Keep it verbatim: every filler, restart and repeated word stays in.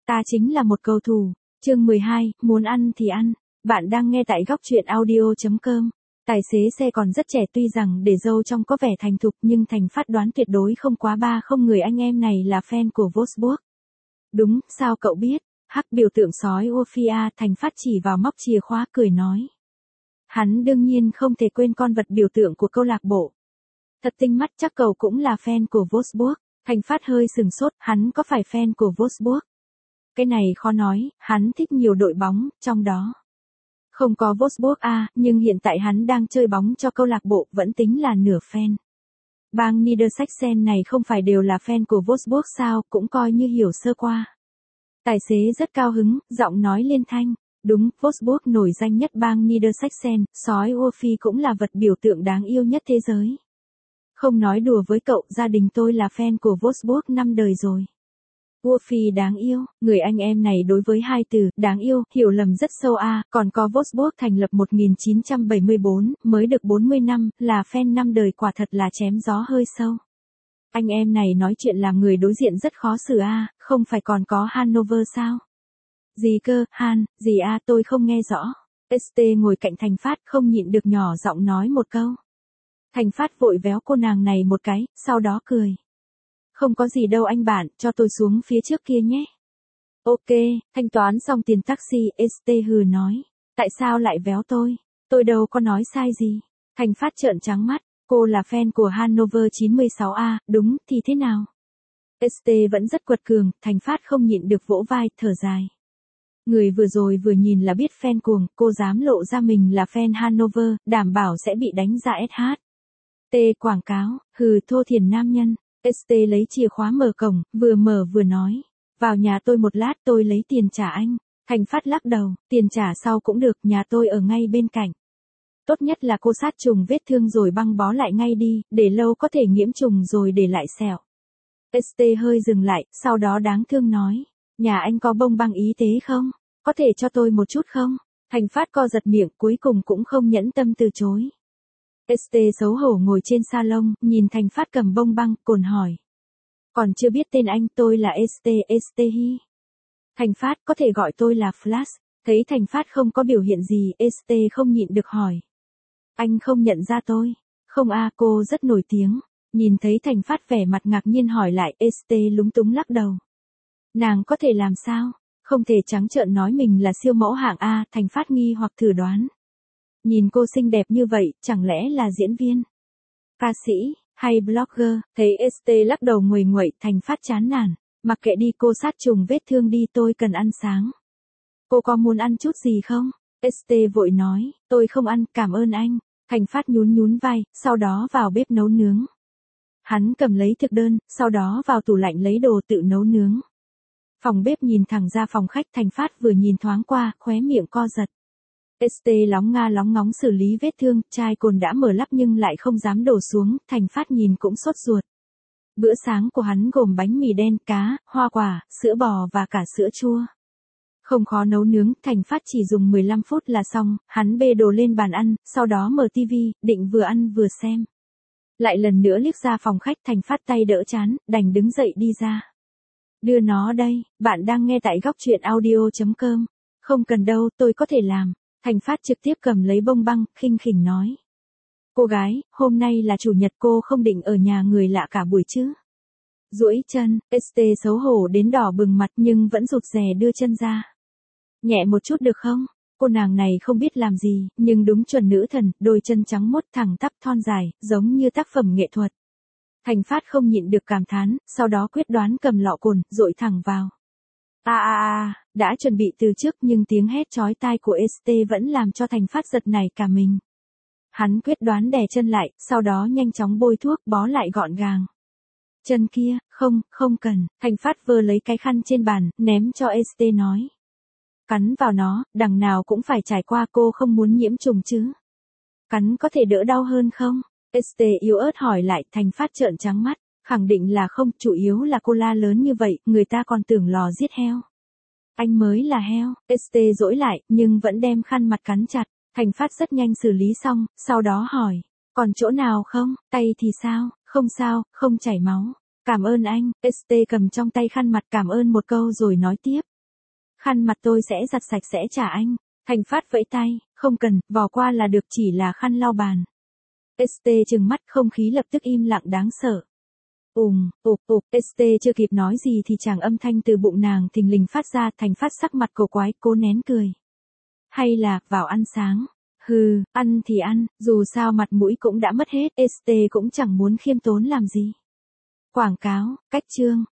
Ta chính là một cầu thủ. Chương mười hai, muốn ăn thì ăn. Bạn đang nghe tại góc truyện audio chấm com. Tài xế xe còn rất trẻ, tuy rằng để dâu trông có vẻ thành thục nhưng Thành Phát đoán tuyệt đối không quá ba không người anh em này là fan của Wolfsburg. Đúng, sao cậu biết? Hắc biểu tượng sói Wolfia, Thành Phát chỉ vào móc chìa khóa cười nói. Hắn đương nhiên không thể quên con vật biểu tượng của câu lạc bộ. Thật tinh mắt, chắc cậu cũng là fan của Wolfsburg. Thành Phát hơi sừng sốt, hắn có phải fan của Wolfsburg? Cái này khó nói, hắn thích nhiều đội bóng, trong đó không có Wolfsburg à, nhưng hiện tại hắn đang chơi bóng cho câu lạc bộ, vẫn tính là nửa fan. Bang Niedersachsen này không phải đều là fan của Wolfsburg sao, cũng coi như hiểu sơ qua. Tài xế rất cao hứng, giọng nói liên thanh. Đúng, Wolfsburg nổi danh nhất bang Niedersachsen, sói Wolfie cũng là vật biểu tượng đáng yêu nhất thế giới. Không nói đùa với cậu, gia đình tôi là fan của Wolfsburg năm đời rồi. Wolfie đáng yêu, người anh em này đối với hai từ đáng yêu hiểu lầm rất sâu à, còn có Wolfsburg thành lập một nghìn chín trăm bảy mươi tư, mới được bốn mươi năm, là fan năm đời, quả thật là chém gió hơi sâu. Anh em này nói chuyện làm người đối diện rất khó xử à, không phải còn có Hanover sao? Gì cơ, Han, gì à, tôi không nghe rõ. ét tê ngồi cạnh Thành Phát không nhịn được nhỏ giọng nói một câu. Thành Phát vội véo cô nàng này một cái, sau đó cười. Không có gì đâu anh bạn, cho tôi xuống phía trước kia nhé. Ok, thanh toán xong tiền taxi, ét tê hừ nói. Tại sao lại véo tôi? Tôi đâu có nói sai gì. Thành Phát trợn trắng mắt, cô là fan của Hanover chín mươi sáu a, đúng, thì thế nào? ét tê vẫn rất quật cường, Thành Phát không nhịn được vỗ vai, thở dài. Người vừa rồi vừa nhìn là biết fan cuồng, cô dám lộ ra mình là fan Hanover, đảm bảo sẽ bị đánh ra ét hát. T quảng cáo, hừ thô thiển nam nhân. ét tê lấy chìa khóa mở cổng, vừa mở vừa nói. Vào nhà tôi một lát, tôi lấy tiền trả anh. Thành Phát lắc đầu, tiền trả sau cũng được, nhà tôi ở ngay bên cạnh. Tốt nhất là cô sát trùng vết thương rồi băng bó lại ngay đi, để lâu có thể nhiễm trùng rồi để lại sẹo. ét tê hơi dừng lại, sau đó đáng thương nói. Nhà anh có bông băng y tế không? Có thể cho tôi một chút không? Thành Phát co giật miệng, cuối cùng cũng không nhẫn tâm từ chối. ét tê xấu hổ ngồi trên salon, nhìn Thành Phát cầm bông băng, cồn hỏi. Còn chưa biết tên anh, tôi là ét tê, ét tê hi. Thành Phát, có thể gọi tôi là Flash. Thấy Thành Phát không có biểu hiện gì, ét tê không nhịn được hỏi. Anh không nhận ra tôi. Không a, cô rất nổi tiếng. Nhìn thấy Thành Phát vẻ mặt ngạc nhiên hỏi lại, ét tê lúng túng lắc đầu. Nàng có thể làm sao? Không thể trắng trợn nói mình là siêu mẫu hạng A, Thành Phát nghi hoặc thử đoán. Nhìn cô xinh đẹp như vậy, chẳng lẽ là diễn viên, ca sĩ, hay blogger? Thấy ét tê lắc đầu nguầy nguậy, Thành Phát chán nản. Mặc kệ đi, cô sát trùng vết thương đi, tôi cần ăn sáng. Cô có muốn ăn chút gì không? ét tê vội nói, tôi không ăn, cảm ơn anh. Thành Phát nhún nhún vai, sau đó vào bếp nấu nướng. Hắn cầm lấy thực đơn, sau đó vào tủ lạnh lấy đồ tự nấu nướng. Phòng bếp nhìn thẳng ra phòng khách, Thành Phát vừa nhìn thoáng qua, khóe miệng co giật. ét tê lóng nga lóng ngóng xử lý vết thương, chai cồn đã mở lắp nhưng lại không dám đổ xuống, Thành Phát nhìn cũng sốt ruột. Bữa sáng của hắn gồm bánh mì đen, cá, hoa quả, sữa bò và cả sữa chua. Không khó nấu nướng, Thành Phát chỉ dùng mười lăm phút là xong, hắn bê đồ lên bàn ăn, sau đó mở tivi, định vừa ăn vừa xem. Lại lần nữa liếc ra phòng khách, Thành Phát tay đỡ chán, đành đứng dậy đi ra. Đưa nó đây, bạn đang nghe tại góc truyện audio chấm com. Không cần đâu, tôi có thể làm. Thành Phát trực tiếp cầm lấy bông băng, khinh khỉnh nói. Cô gái, hôm nay là chủ nhật, cô không định ở nhà người lạ cả buổi chứ? Duỗi chân, ét tê xấu hổ đến đỏ bừng mặt nhưng vẫn rụt rè đưa chân ra. Nhẹ một chút được không? Cô nàng này không biết làm gì, nhưng đúng chuẩn nữ thần, đôi chân trắng muốt thẳng tắp thon dài, giống như tác phẩm nghệ thuật. Thành Phát không nhịn được cảm thán, sau đó quyết đoán cầm lọ cồn, dội thẳng vào. A a a, đã chuẩn bị từ trước nhưng tiếng hét chói tai của ét tê vẫn làm cho Thành Phát giật nảy cả mình. Hắn quyết đoán đè chân lại, sau đó nhanh chóng bôi thuốc, bó lại gọn gàng. Chân kia, không, không cần. Thành Phát vơ lấy cái khăn trên bàn, ném cho ét tê nói. Cắn vào nó, đằng nào cũng phải trải qua, cô không muốn nhiễm trùng chứ. Cắn có thể đỡ đau hơn không? ét tê yếu ớt hỏi lại. Thành Phát trợn trắng mắt, khẳng định là không, chủ yếu là cô la lớn như vậy, người ta còn tưởng lò giết heo. Anh mới là heo, ét tê dỗi lại, nhưng vẫn đem khăn mặt cắn chặt. Thành Phát rất nhanh xử lý xong, sau đó hỏi, còn chỗ nào không, tay thì sao, không sao, không chảy máu. Cảm ơn anh, ét tê cầm trong tay khăn mặt cảm ơn một câu rồi nói tiếp. Khăn mặt tôi sẽ giặt sạch sẽ trả anh. Thành Phát vẫy tay, không cần, vò qua là được, chỉ là khăn lau bàn. ét tê trừng mắt, không khí lập tức im lặng đáng sợ. Ùm, ụp, ụp, ét tê chưa kịp nói gì thì chàng âm thanh từ bụng nàng thình lình phát ra. Thành Phát sắc mặt cổ quái, cố nén cười. Hay là, vào ăn sáng. Hừ, ăn thì ăn, dù sao mặt mũi cũng đã mất hết, ét tê cũng chẳng muốn khiêm tốn làm gì. Quảng cáo, cách chương.